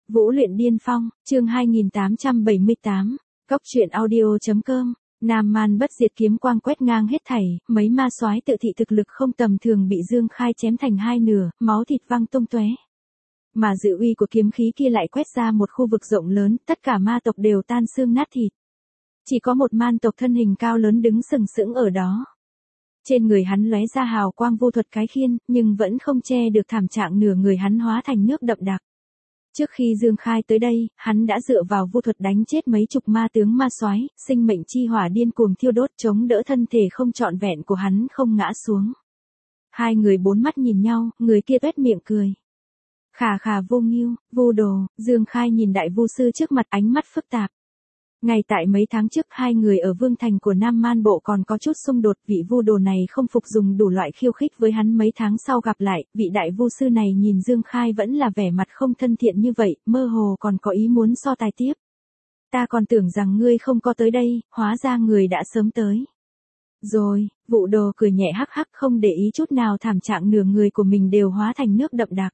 Vũ luyện điên phong, chương 2878, Cốc truyện audio.com. Nam man bất diệt kiếm quang quét ngang hết thảy, mấy ma soái tự thị thực lực không tầm thường bị Dương Khai chém thành hai nửa, máu thịt văng tung tóe. Mà dự uy của kiếm khí kia lại quét ra một khu vực rộng lớn, tất cả ma tộc đều tan xương nát thịt. Chỉ có một man tộc thân hình cao lớn đứng sừng sững ở đó. Trên người hắn lóe ra hào quang vô thuật cái khiên, nhưng vẫn không che được thảm trạng nửa người hắn hóa thành nước đậm đặc. Trước khi Dương Khai tới đây, hắn đã dựa vào vô thuật đánh chết mấy chục ma tướng ma soái, sinh mệnh chi hỏa điên cuồng thiêu đốt chống đỡ thân thể không trọn vẹn của hắn không ngã xuống. Hai người bốn mắt nhìn nhau, người kia tuét miệng cười. Khà khà vô nghiêu, vô đồ, Dương Khai nhìn đại vu sư trước mặt ánh mắt phức tạp. Ngay tại mấy tháng trước hai người ở vương thành của Nam Man Bộ còn có chút xung đột, vị vu đồ này không phục dùng đủ loại khiêu khích với hắn, mấy tháng sau gặp lại, vị đại vu sư này nhìn Dương Khai vẫn là vẻ mặt không thân thiện như vậy, mơ hồ còn có ý muốn so tài tiếp. Ta còn tưởng rằng ngươi không có tới đây, hóa ra người đã sớm tới. Rồi, vụ đồ cười nhẹ hắc hắc không để ý chút nào thảm trạng nửa người của mình đều hóa thành nước đậm đặc.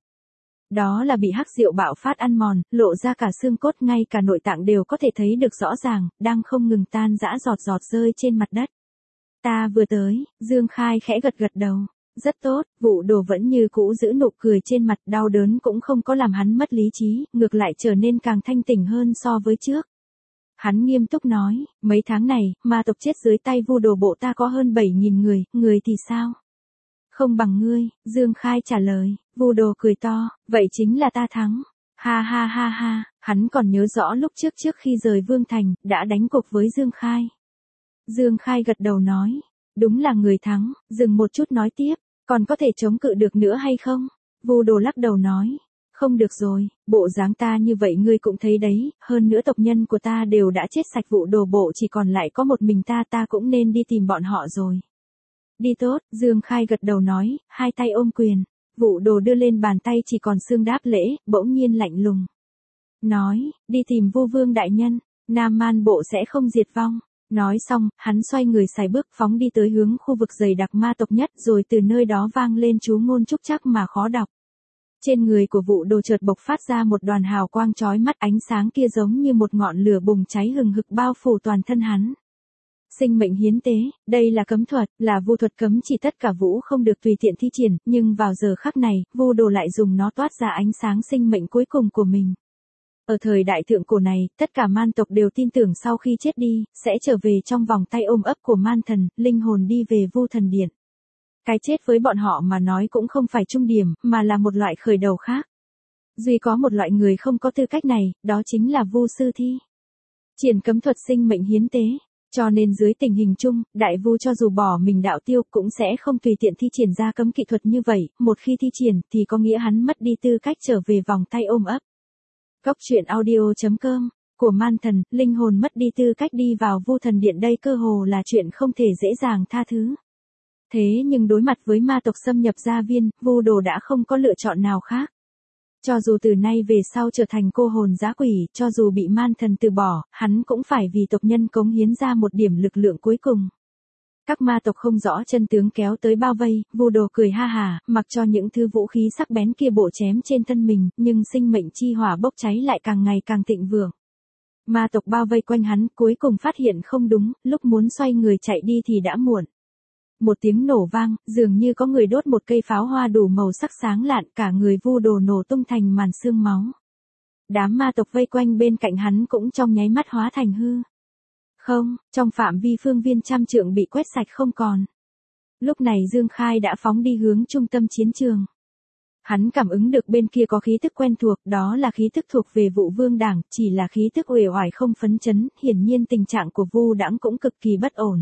Đó là bị hắc rượu bạo phát ăn mòn, lộ ra cả xương cốt, ngay cả nội tạng đều có thể thấy được rõ ràng, đang không ngừng tan rã giọt giọt rơi trên mặt đất. Ta vừa tới, Dương Khai khẽ gật gật đầu. Rất tốt, vụ đồ vẫn như cũ giữ nụ cười trên mặt, đau đớn cũng không có làm hắn mất lý trí, ngược lại trở nên càng thanh tỉnh hơn so với trước. Hắn nghiêm túc nói, mấy tháng này, ma tộc chết dưới tay vu đồ bộ ta có hơn 7.000 người, người thì sao? Không bằng ngươi, Dương Khai trả lời, vu đồ cười to, vậy chính là ta thắng. Ha ha ha ha, hắn còn nhớ rõ lúc trước khi rời Vương Thành, đã đánh cuộc với Dương Khai. Dương Khai gật đầu nói, đúng là người thắng, dừng một chút nói tiếp, còn có thể chống cự được nữa hay không? Vu đồ lắc đầu nói, không được rồi, bộ dáng ta như vậy ngươi cũng thấy đấy, hơn nữa tộc nhân của ta đều đã chết sạch, vụ đồ bộ chỉ còn lại có một mình ta cũng nên đi tìm bọn họ rồi. Đi tốt, Dương Khai gật đầu nói, hai tay ôm quyền, vụ đồ đưa lên bàn tay chỉ còn xương đáp lễ, bỗng nhiên lạnh lùng. Nói, đi tìm Vu Vương đại nhân, Nam Man Bộ sẽ không diệt vong. Nói xong, hắn xoay người sải bước phóng đi tới hướng khu vực dày đặc ma tộc nhất, rồi từ nơi đó vang lên chú ngôn trúc chắc mà khó đọc. Trên người của vụ đồ chợt bộc phát ra một đoàn hào quang chói mắt, ánh sáng kia giống như một ngọn lửa bùng cháy hừng hực bao phủ toàn thân hắn. Sinh mệnh hiến tế, đây là cấm thuật, là vu thuật cấm chỉ, tất cả vũ không được tùy tiện thi triển, nhưng vào giờ khắc này, vu đồ lại dùng nó toát ra ánh sáng sinh mệnh cuối cùng của mình. Ở thời đại thượng cổ này, tất cả man tộc đều tin tưởng sau khi chết đi, sẽ trở về trong vòng tay ôm ấp của man thần, linh hồn đi về vu thần điện. Cái chết với bọn họ mà nói cũng không phải trung điểm, mà là một loại khởi đầu khác. Duy có một loại người không có tư cách này, đó chính là vu sư thi. Triển cấm thuật sinh mệnh hiến tế. Cho nên dưới tình hình chung, đại vu cho dù bỏ mình đạo tiêu cũng sẽ không tùy tiện thi triển ra cấm kỹ thuật như vậy, một khi thi triển thì có nghĩa hắn mất đi tư cách trở về vòng tay ôm ấp. Cốc truyện audio.com, của man thần, linh hồn mất đi tư cách đi vào vu thần điện, đây cơ hồ là chuyện không thể dễ dàng tha thứ. Thế nhưng đối mặt với ma tộc xâm nhập gia viên, vu đồ đã không có lựa chọn nào khác. Cho dù từ nay về sau trở thành cô hồn dã quỷ, cho dù bị man thần từ bỏ, hắn cũng phải vì tộc nhân cống hiến ra một điểm lực lượng cuối cùng. Các ma tộc không rõ chân tướng kéo tới bao vây, vu đồ cười ha hả, mặc cho những thứ vũ khí sắc bén kia bổ chém trên thân mình, nhưng sinh mệnh chi hỏa bốc cháy lại càng ngày càng thịnh vượng. Ma tộc bao vây quanh hắn, cuối cùng phát hiện không đúng, lúc muốn xoay người chạy đi thì đã muộn. Một tiếng nổ vang, dường như có người đốt một cây pháo hoa đủ màu sắc sáng lạn, cả người vu đồ nổ tung thành màn sương máu. Đám ma tộc vây quanh bên cạnh hắn cũng trong nháy mắt hóa thành hư không, trong phạm vi phương viên trăm trượng bị quét sạch không còn. Lúc này Dương Khai đã phóng đi hướng trung tâm chiến trường. Hắn cảm ứng được bên kia có khí tức quen thuộc, đó là khí tức thuộc về Vụ Vương đảng, chỉ là khí tức uể oải không phấn chấn, hiển nhiên tình trạng của Vu đãng cũng cực kỳ bất ổn.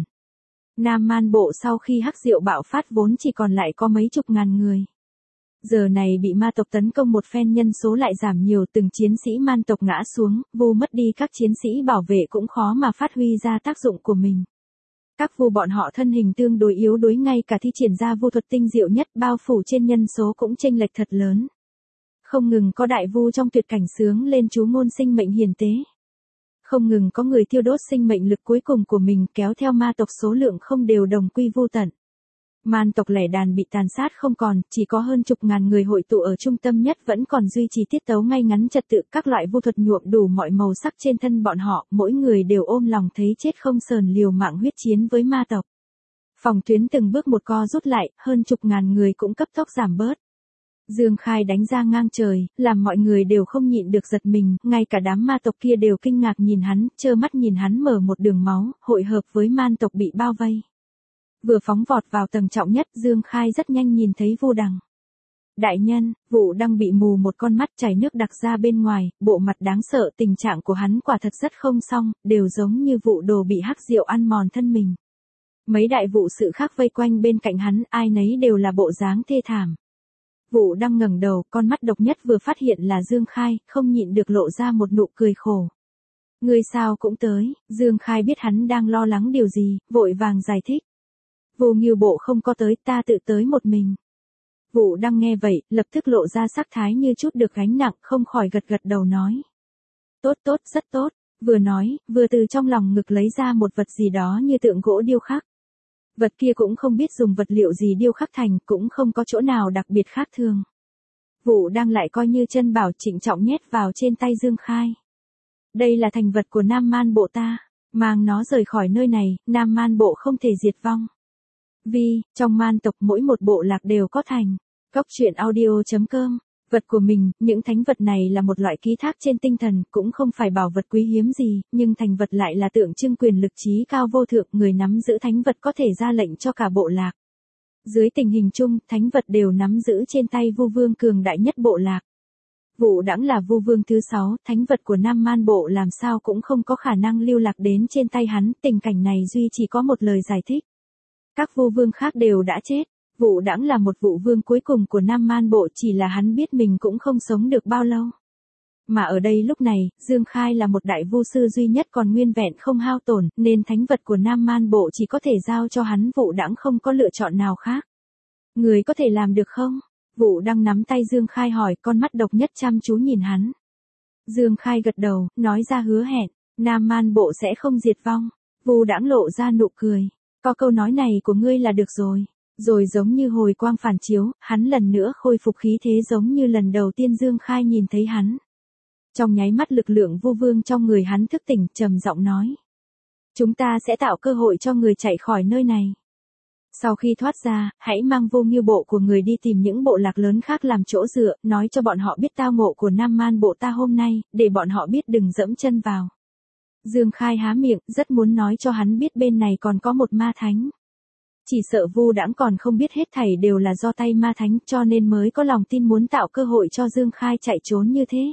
Nam Man Bộ sau khi hắc diệu bạo phát vốn chỉ còn lại có mấy chục ngàn người. Giờ này bị ma tộc tấn công một phen, nhân số lại giảm nhiều, từng chiến sĩ man tộc ngã xuống, vu mất đi các chiến sĩ bảo vệ cũng khó mà phát huy ra tác dụng của mình. Các vu bọn họ thân hình tương đối yếu đuối, ngay cả thi triển ra vu thuật tinh diệu nhất bao phủ trên nhân số cũng chênh lệch thật lớn. Không ngừng có đại vu trong tuyệt cảnh sướng lên chú ngôn sinh mệnh hiền tế. Không ngừng có người tiêu đốt sinh mệnh lực cuối cùng của mình, kéo theo ma tộc số lượng không đều đồng quy vô tận. Man tộc lẻ đàn bị tàn sát không còn, chỉ có hơn chục ngàn người hội tụ ở trung tâm nhất vẫn còn duy trì tiết tấu ngay ngắn trật tự, các loại vu thuật nhuộm đủ mọi màu sắc trên thân bọn họ, mỗi người đều ôm lòng thấy chết không sờn liều mạng huyết chiến với ma tộc. Phòng tuyến từng bước một co rút lại, hơn chục ngàn người cũng cấp tốc giảm bớt. Dương Khai đánh ra ngang trời, làm mọi người đều không nhịn được giật mình, ngay cả đám ma tộc kia đều kinh ngạc nhìn hắn, trơ mắt nhìn hắn mở một đường máu, hội hợp với man tộc bị bao vây. Vừa phóng vọt vào tầng trọng nhất, Dương Khai rất nhanh nhìn thấy Vu Đằng. Đại nhân, Vu Đằng bị mù một con mắt, chảy nước đặc ra bên ngoài, bộ mặt đáng sợ, tình trạng của hắn quả thật rất không xong, đều giống như vụ đồ bị hắc rượu ăn mòn thân mình. Mấy đại vụ sự khác vây quanh bên cạnh hắn, ai nấy đều là bộ dáng thê thảm. Vu Đằng ngẩng đầu, con mắt độc nhất vừa phát hiện là Dương Khai, không nhịn được lộ ra một nụ cười khổ. Ngươi sao cũng tới? Dương Khai biết hắn đang lo lắng điều gì, vội vàng giải thích. Vu Nghiêu Bộ không có tới, ta tự tới một mình. Vu Đằng nghe vậy, lập tức lộ ra sắc thái như chút được gánh nặng, không khỏi gật gật đầu nói. Tốt tốt, rất tốt, vừa nói, vừa từ trong lòng ngực lấy ra một vật gì đó như tượng gỗ điêu khắc. Vật kia cũng không biết dùng vật liệu gì điêu khắc thành, cũng không có chỗ nào đặc biệt khác thường. Vu Đằng lại coi như chân bảo trịnh trọng nhét vào trên tay Dương Khai. Đây là thành vật của Nam Man Bộ ta, mang nó rời khỏi nơi này, Nam Man Bộ không thể diệt vong. Vì, trong man tộc mỗi một bộ lạc đều có thành. Góc truyện audio.com. Vật của mình, những thánh vật này là một loại ký thác trên tinh thần, cũng không phải bảo vật quý hiếm gì, nhưng thành vật lại là tượng trưng quyền lực trí cao vô thượng, người nắm giữ thánh vật có thể ra lệnh cho cả bộ lạc. Dưới tình hình chung, thánh vật đều nắm giữ trên tay Vu Vương cường đại nhất bộ lạc. Vu Đằng là Vu Vương thứ 6, thánh vật của Nam Man Bộ làm sao cũng không có khả năng lưu lạc đến trên tay hắn, tình cảnh này duy chỉ có một lời giải thích. Các Vu Vương khác đều đã chết, Vu Đằng là một Vu Vương cuối cùng của Nam Man Bộ, chỉ là hắn biết mình cũng không sống được bao lâu. Mà ở đây lúc này, Dương Khai là một đại vu sư duy nhất còn nguyên vẹn không hao tổn, nên thánh vật của Nam Man Bộ chỉ có thể giao cho hắn, Vu Đằng không có lựa chọn nào khác. Người có thể làm được không? Vu Đằng nắm tay Dương Khai hỏi, con mắt độc nhất chăm chú nhìn hắn. Dương Khai gật đầu, nói ra hứa hẹn, Nam Man Bộ sẽ không diệt vong. Vu Đằng lộ ra nụ cười. Có câu nói này của ngươi là được rồi. Rồi giống như hồi quang phản chiếu, hắn lần nữa khôi phục khí thế giống như lần đầu tiên Dương Khai nhìn thấy hắn. Trong nháy mắt lực lượng Vu Vương trong người hắn thức tỉnh, trầm giọng nói. Chúng ta sẽ tạo cơ hội cho người chạy khỏi nơi này. Sau khi thoát ra, hãy mang Vu Nghiêu Bộ của người đi tìm những bộ lạc lớn khác làm chỗ dựa, nói cho bọn họ biết tao ngộ của Nam Man Bộ ta hôm nay, để bọn họ biết đừng dẫm chân vào. Dương Khai há miệng, rất muốn nói cho hắn biết bên này còn có một ma thánh. Chỉ sợ Vu Đằng còn không biết hết thảy đều là do tay ma thánh, cho nên mới có lòng tin muốn tạo cơ hội cho Dương Khai chạy trốn như thế.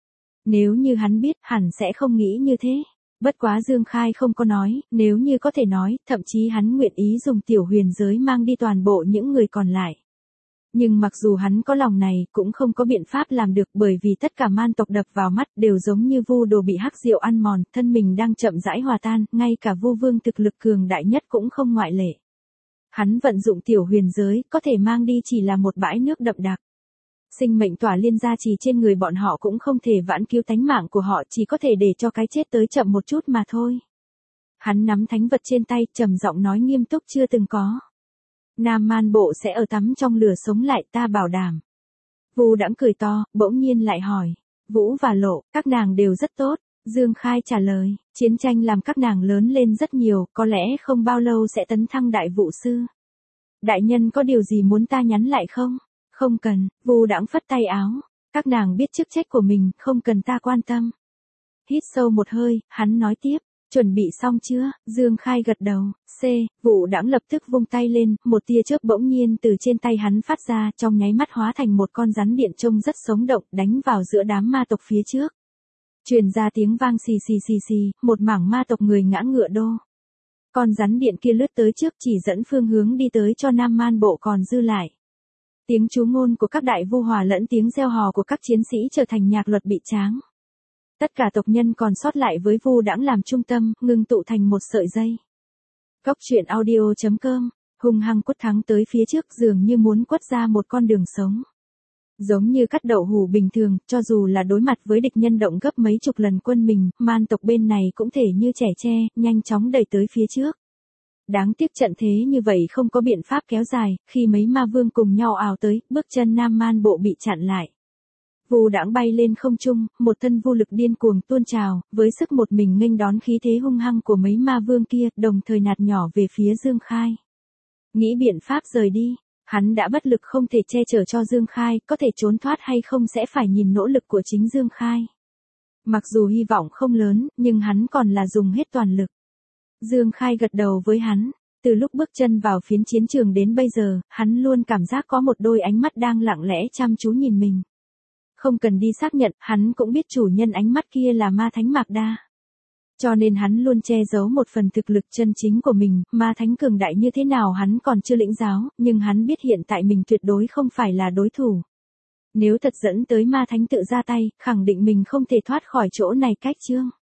Nếu như hắn biết, hẳn sẽ không nghĩ như thế. Bất quá Dương Khai không có nói, nếu như có thể nói, thậm chí hắn nguyện ý dùng tiểu huyền giới mang đi toàn bộ những người còn lại. Nhưng mặc dù hắn có lòng này, cũng không có biện pháp làm được, bởi vì tất cả man tộc đập vào mắt đều giống như vu đồ bị hắc rượu ăn mòn, thân mình đang chậm rãi hòa tan, ngay cả Vu Vương thực lực cường đại nhất cũng không ngoại lệ. Hắn vận dụng tiểu huyền giới, có thể mang đi chỉ là một bãi nước đậm đặc. Sinh mệnh tỏa liên gia trì trên người bọn họ cũng không thể vãn cứu tánh mạng của họ, chỉ có thể để cho cái chết tới chậm một chút mà thôi. Hắn nắm thánh vật trên tay, trầm giọng nói nghiêm túc, chưa từng có. Nam Man Bộ sẽ ở tắm trong lửa sống lại, ta bảo đảm. Vu Đằng cười to, bỗng nhiên lại hỏi. Vũ và Lộ, các nàng đều rất tốt. Dương Khai trả lời, chiến tranh làm các nàng lớn lên rất nhiều, có lẽ không bao lâu sẽ tấn thăng đại vụ sư. Đại nhân có điều gì muốn ta nhắn lại không? Không cần, Vu Đằng phất tay áo. Các nàng biết chức trách của mình, không cần ta quan tâm. Hít sâu một hơi, hắn nói tiếp. Chuẩn bị xong chưa? Dương Khai gật đầu. Vu Đằng lập tức vung tay lên, một tia chớp bỗng nhiên từ trên tay hắn phát ra, trong nháy mắt hóa thành một con rắn điện trông rất sống động, đánh vào giữa đám ma tộc phía trước. Truyền ra tiếng vang xì xì xì xì, một mảng ma tộc người ngã ngựa đô. Con rắn điện kia lướt tới trước, chỉ dẫn phương hướng đi tới cho Nam Man Bộ còn dư lại. Tiếng chú ngôn của các đại vu hòa lẫn tiếng reo hò của các chiến sĩ trở thành nhạc luật bị tráng. Tất cả tộc nhân còn sót lại với Vu Đằng làm trung tâm, ngưng tụ thành một sợi dây. Góc truyện audio.com, hung hăng quất thắng tới phía trước, dường như muốn quất ra một con đường sống. Giống như cắt đậu hủ bình thường, cho dù là đối mặt với địch nhân động gấp mấy chục lần quân mình, man tộc bên này cũng thể như trẻ tre, nhanh chóng đẩy tới phía trước. Đáng tiếc trận thế như vậy không có biện pháp kéo dài, khi mấy ma vương cùng nhau ào tới, bước chân Nam Man bộ bị chặn lại. Vu đãng bay lên không trung, một thân vô lực điên cuồng tuôn trào, với sức một mình nghênh đón khí thế hung hăng của mấy ma vương kia, đồng thời nạt nhỏ về phía Dương Khai. Nghĩ biện pháp rời đi, hắn đã bất lực không thể che chở cho Dương Khai, có thể trốn thoát hay không sẽ phải nhìn nỗ lực của chính Dương Khai. Mặc dù hy vọng không lớn, nhưng hắn còn là dùng hết toàn lực. Dương Khai gật đầu với hắn. Từ lúc bước chân vào phiến chiến trường đến bây giờ, hắn luôn cảm giác có một đôi ánh mắt đang lặng lẽ chăm chú nhìn mình. Không cần đi xác nhận, hắn cũng biết chủ nhân ánh mắt kia là ma thánh Mạc Đa. Cho nên hắn luôn che giấu một phần thực lực chân chính của mình, ma thánh cường đại như thế nào hắn còn chưa lĩnh giáo, nhưng hắn biết hiện tại mình tuyệt đối không phải là đối thủ. Nếu thật dẫn tới ma thánh tự ra tay, khẳng định mình không thể thoát khỏi chỗ này cách chương.